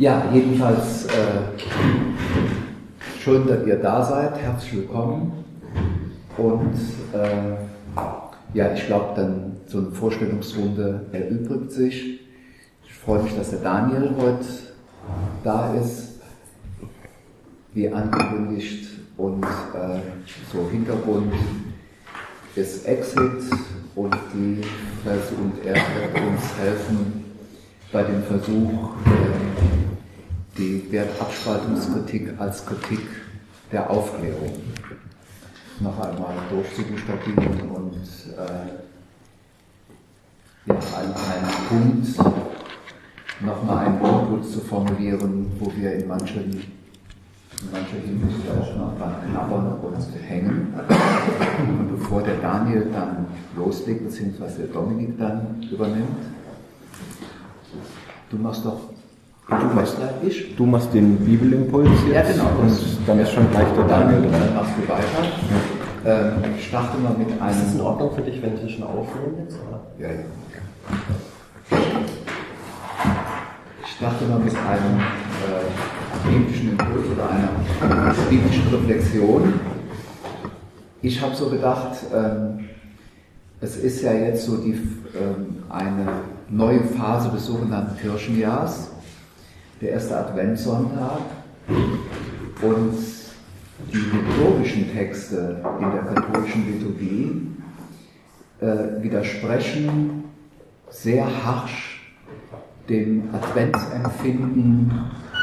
Ja, jedenfalls schön, dass ihr da seid. Herzlich willkommen. Und ja, ich glaube, dann so eine Vorstellungsrunde erübrigt sich. Ich freue mich, dass der Daniel heute da ist, wie angekündigt. Und so Hintergrund ist Exit und er wird uns helfen bei dem Versuch, die Wertabspaltungskritik als Kritik der Aufklärung noch einmal durchzubuchstabieren und ja, einen Punkt, nochmal einen Input zu formulieren, wo wir in mancher Hinsicht auch noch dran knabbern und hängen. Und bevor der Daniel dann loslegt, beziehungsweise der Dominik dann übernimmt, du machst den Bibelimpuls jetzt. Ja, genau. Und dann ist schon gleich der Daniel dran. Dann machst du weiter. Starte mal mit einem... Ist es in Ordnung für dich, wenn ich schon aufnehme jetzt? Oder? Ja. Ich starte mal mit einem biblischen Impuls oder einer biblischen Reflexion. Ich habe so gedacht, es ist ja jetzt so eine neue Phase des sogenannten Kirchenjahrs, der erste Adventssonntag, und die liturgischen Texte in der katholischen Liturgie widersprechen sehr harsch dem Adventsempfinden,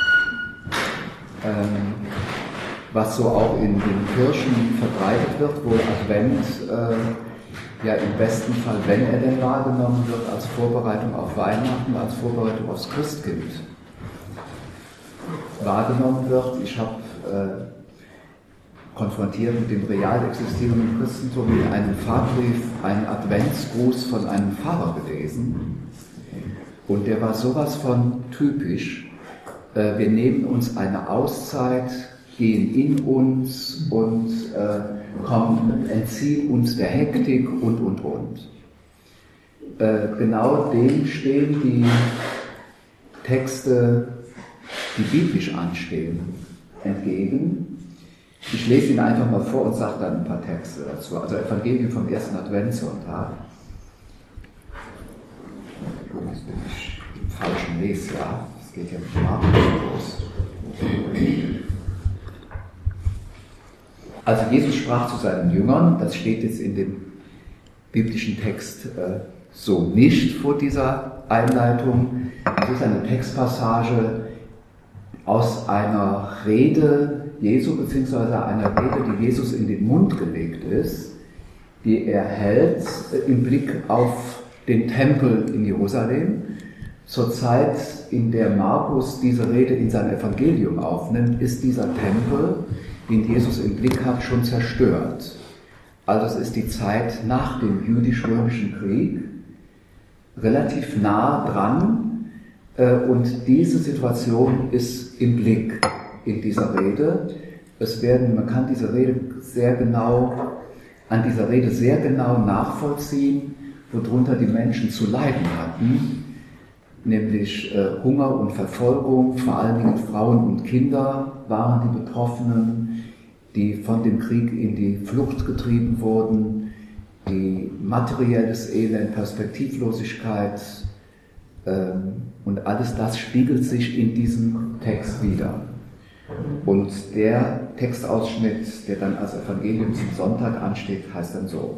was so auch in den Kirchen verbreitet wird, wo Advent ja im besten Fall, wenn er denn wahrgenommen wird, als Vorbereitung auf Weihnachten, als Vorbereitung aufs Christkind wahrgenommen wird. Ich habe konfrontiert mit dem real existierenden Christentum in einem Pfarrbrief einen Adventsgruß von einem Pfarrer gelesen, und der war sowas von typisch. Wir nehmen uns eine Auszeit, gehen in uns und entziehen uns der Hektik und. Genau dem stehen die Texte, die biblisch anstehen, entgegen. Ich lese ihn einfach mal vor und sage dann ein paar Texte dazu. Also Evangelium vom ersten Adventssonntag. Jetzt bin ich im falschen Lesjahr. Das geht ja mit Markus los. Also Jesus sprach zu seinen Jüngern, das steht jetzt in dem biblischen Text so nicht vor dieser Einleitung. Das ist eine Textpassage aus einer Rede Jesu, beziehungsweise einer Rede, die Jesus in den Mund gelegt ist, die er hält im Blick auf den Tempel in Jerusalem. Zur Zeit, in der Markus diese Rede in sein Evangelium aufnimmt, ist dieser Tempel, den Jesus im Blick hat, schon zerstört. Also es ist die Zeit nach dem jüdisch-römischen Krieg, relativ nah dran, und diese Situation ist im Blick in dieser Rede. Man kann diese Rede an dieser Rede sehr genau nachvollziehen, worunter die Menschen zu leiden hatten, nämlich Hunger und Verfolgung. Vor allen Dingen Frauen und Kinder waren die Betroffenen, die von dem Krieg in die Flucht getrieben wurden, die materielles Elend, Perspektivlosigkeit, und alles das spiegelt sich in diesem Text wider. Und der Textausschnitt, der dann als Evangelium zum Sonntag ansteht, heißt dann so: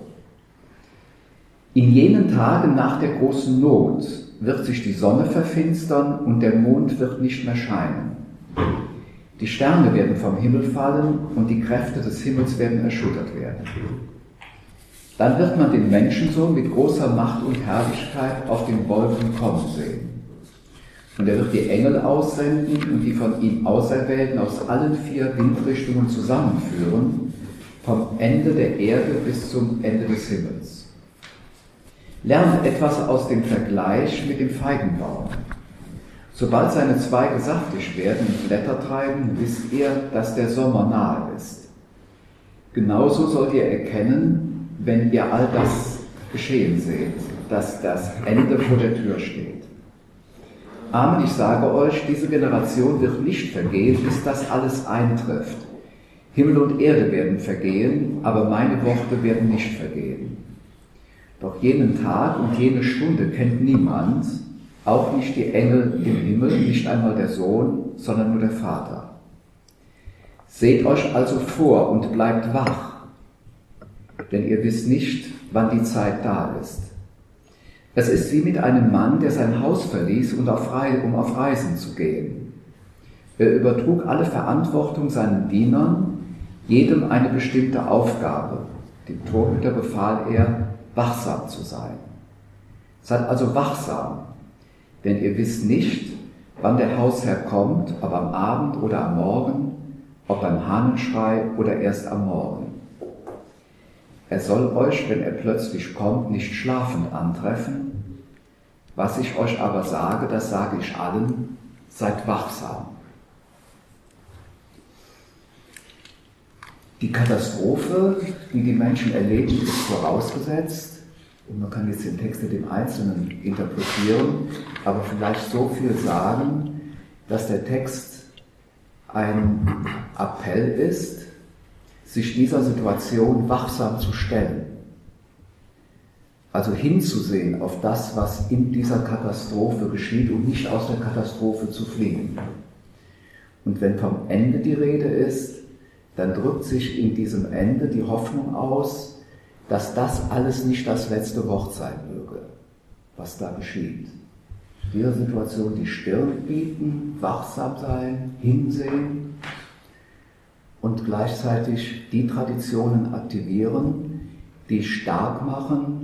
In jenen Tagen nach der großen Not wird sich die Sonne verfinstern und der Mond wird nicht mehr scheinen. Die Sterne werden vom Himmel fallen und die Kräfte des Himmels werden erschüttert werden. Dann wird man den Menschensohn mit großer Macht und Herrlichkeit auf den Wolken kommen sehen. Und er wird die Engel aussenden und die von ihm Auserwählten aus allen 4 Windrichtungen zusammenführen, vom Ende der Erde bis zum Ende des Himmels. Lernt etwas aus dem Vergleich mit dem Feigenbaum. Sobald seine Zweige saftig werden und Blätter treiben, wisst ihr, dass der Sommer nahe ist. Genauso sollt ihr erkennen, wenn ihr all das geschehen seht, dass das Ende vor der Tür steht. Amen, ich sage euch, diese Generation wird nicht vergehen, bis das alles eintrifft. Himmel und Erde werden vergehen, aber meine Worte werden nicht vergehen. Doch jenen Tag und jene Stunde kennt niemand, auch nicht die Engel im Himmel, nicht einmal der Sohn, sondern nur der Vater. Seht euch also vor und bleibt wach, denn ihr wisst nicht, wann die Zeit da ist. Es ist wie mit einem Mann, der sein Haus verließ, um auf Reisen zu gehen. Er übertrug alle Verantwortung seinen Dienern, jedem eine bestimmte Aufgabe. Dem Torhüter befahl er, wachsam zu sein. Seid also wachsam, denn ihr wisst nicht, wann der Hausherr kommt, ob am Abend oder am Morgen, ob beim Hahnenschrei oder erst am Morgen. Er soll euch, wenn er plötzlich kommt, nicht schlafend antreffen. Was ich euch aber sage, das sage ich allen, seid wachsam. Die Katastrophe, die die Menschen erleben, ist vorausgesetzt. Und man kann jetzt den Text in dem Einzelnen interpretieren, aber vielleicht so viel sagen, dass der Text ein Appell ist, sich dieser Situation wachsam zu stellen. Also hinzusehen auf das, was in dieser Katastrophe geschieht und nicht aus der Katastrophe zu fliehen. Und wenn vom Ende die Rede ist, dann drückt sich in diesem Ende die Hoffnung aus, dass das alles nicht das letzte Wort sein möge, was da geschieht. In dieser Situation die Stirn bieten, wachsam sein, hinsehen und gleichzeitig die Traditionen aktivieren, die stark machen,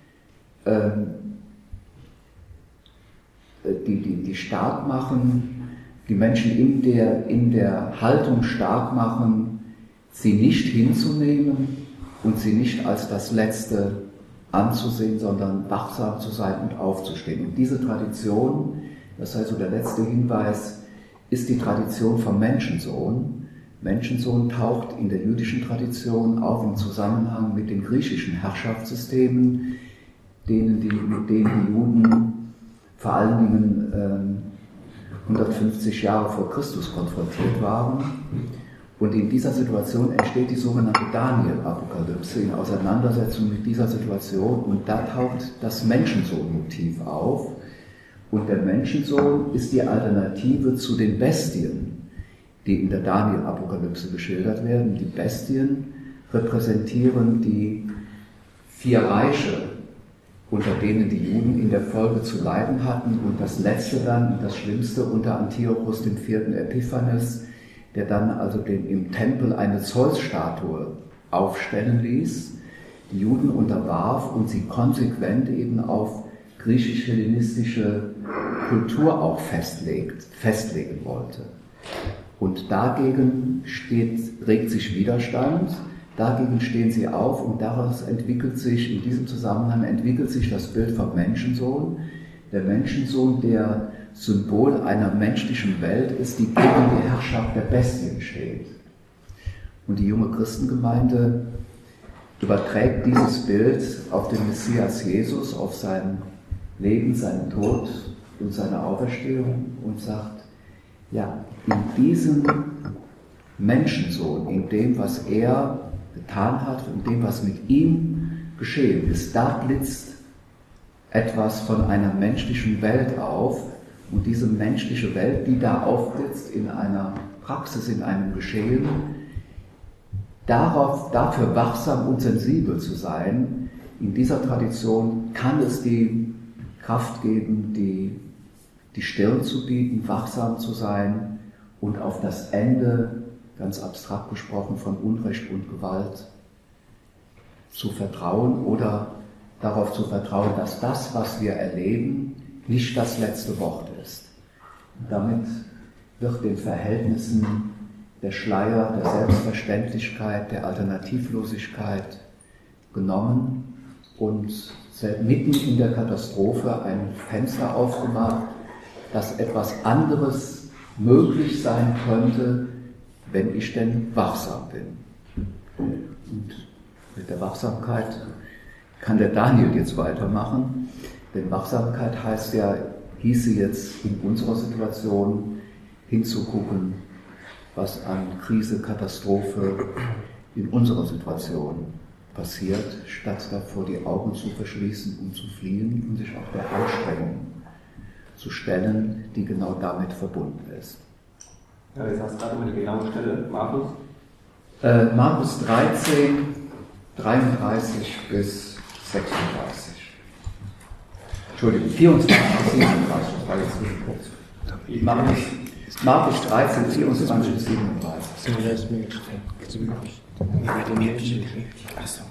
die Menschen in der Haltung stark machen, sie nicht hinzunehmen und sie nicht als das Letzte anzusehen, sondern wachsam zu sein und aufzustehen. Und diese Tradition, das heißt so der letzte Hinweis, ist die Tradition vom Menschensohn. Menschensohn taucht in der jüdischen Tradition auch im Zusammenhang mit den griechischen Herrschaftssystemen, mit denen die Juden vor allen Dingen 150 Jahre vor Christus konfrontiert waren. Und in dieser Situation entsteht die sogenannte Daniel-Apokalypse in Auseinandersetzung mit dieser Situation. Und da taucht das Menschensohn-Motiv auf. Und der Menschensohn ist die Alternative zu den Bestien, die in der Daniel-Apokalypse geschildert werden. Die Bestien repräsentieren die 4 Reiche, unter denen die Juden in der Folge zu leiden hatten. Und das letzte dann, das Schlimmste, unter Antiochus IV. Epiphanes, der dann also im Tempel eine Zeus-Statue aufstellen ließ, die Juden unterwarf und sie konsequent eben auf griechisch-hellenistische Kultur auch festlegen wollte. Und dagegen regt sich Widerstand, dagegen stehen sie auf und daraus entwickelt sich, in diesem Zusammenhang entwickelt sich das Bild vom Menschensohn. Der Menschensohn, der Symbol einer menschlichen Welt ist, die gegen die Herrschaft der Bestien steht. Und die junge Christengemeinde überträgt dieses Bild auf den Messias Jesus, auf sein Leben, seinen Tod und seine Auferstehung und sagt, ja, in diesem Menschensohn, in dem, was er getan hat, in dem, was mit ihm geschehen ist, da blitzt etwas von einer menschlichen Welt auf. Und diese menschliche Welt, die da aufblitzt in einer Praxis, in einem Geschehen, dafür wachsam und sensibel zu sein, in dieser Tradition kann es die Kraft geben, die Stirn zu bieten, wachsam zu sein und auf das Ende, ganz abstrakt gesprochen, von Unrecht und Gewalt zu vertrauen oder darauf zu vertrauen, dass das, was wir erleben, nicht das letzte Wort ist. Und damit wird den Verhältnissen der Schleier, der Selbstverständlichkeit, der Alternativlosigkeit genommen und mitten in der Katastrophe ein Fenster aufgemacht, dass etwas anderes möglich sein könnte, wenn ich denn wachsam bin. Und mit der Wachsamkeit kann der Daniel jetzt weitermachen. Denn Wachsamkeit heißt ja hieße jetzt in unserer Situation hinzugucken, was an Krise, Katastrophe in unserer Situation passiert, statt davor die Augen zu verschließen und zu fliehen und sich auch der Anstrengung zu stellen, die genau damit verbunden ist. Ja, jetzt hast du gerade immer die genaue Stelle, Markus. Markus 13, 33 bis 36. Entschuldigung, 24 bis 37, das war jetzt Zwischenplatz. Markus 13, 24 bis 37. Achso.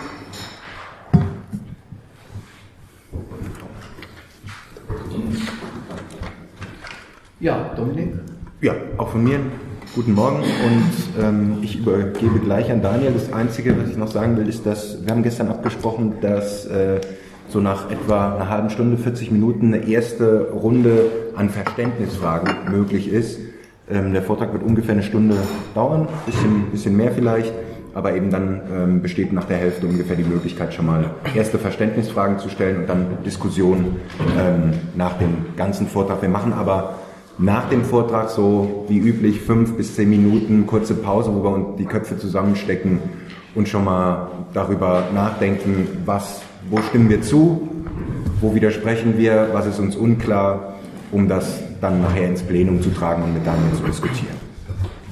Ja, Dominik? Ja, auch von mir guten Morgen und ich übergebe gleich an Daniel. Das Einzige, was ich noch sagen will, ist, dass wir haben gestern abgesprochen, dass so nach etwa einer halben Stunde, 40 Minuten eine erste Runde an Verständnisfragen möglich ist. Der Vortrag wird ungefähr eine Stunde dauern, bisschen mehr vielleicht, aber eben dann besteht nach der Hälfte ungefähr die Möglichkeit, schon mal erste Verständnisfragen zu stellen und dann Diskussionen nach dem ganzen Vortrag. Wir machen aber nach dem Vortrag so wie üblich 5 bis 10 Minuten kurze Pause, wo wir uns die Köpfe zusammenstecken und schon mal darüber nachdenken, wo stimmen wir zu, wo widersprechen wir, was ist uns unklar, um das dann nachher ins Plenum zu tragen und mit Daniel zu diskutieren.